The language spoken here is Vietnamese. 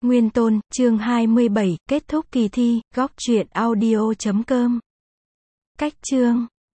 Nguyên Tôn, chương 27, kết thúc kỳ thi, góc truyện audio.com. Cách chương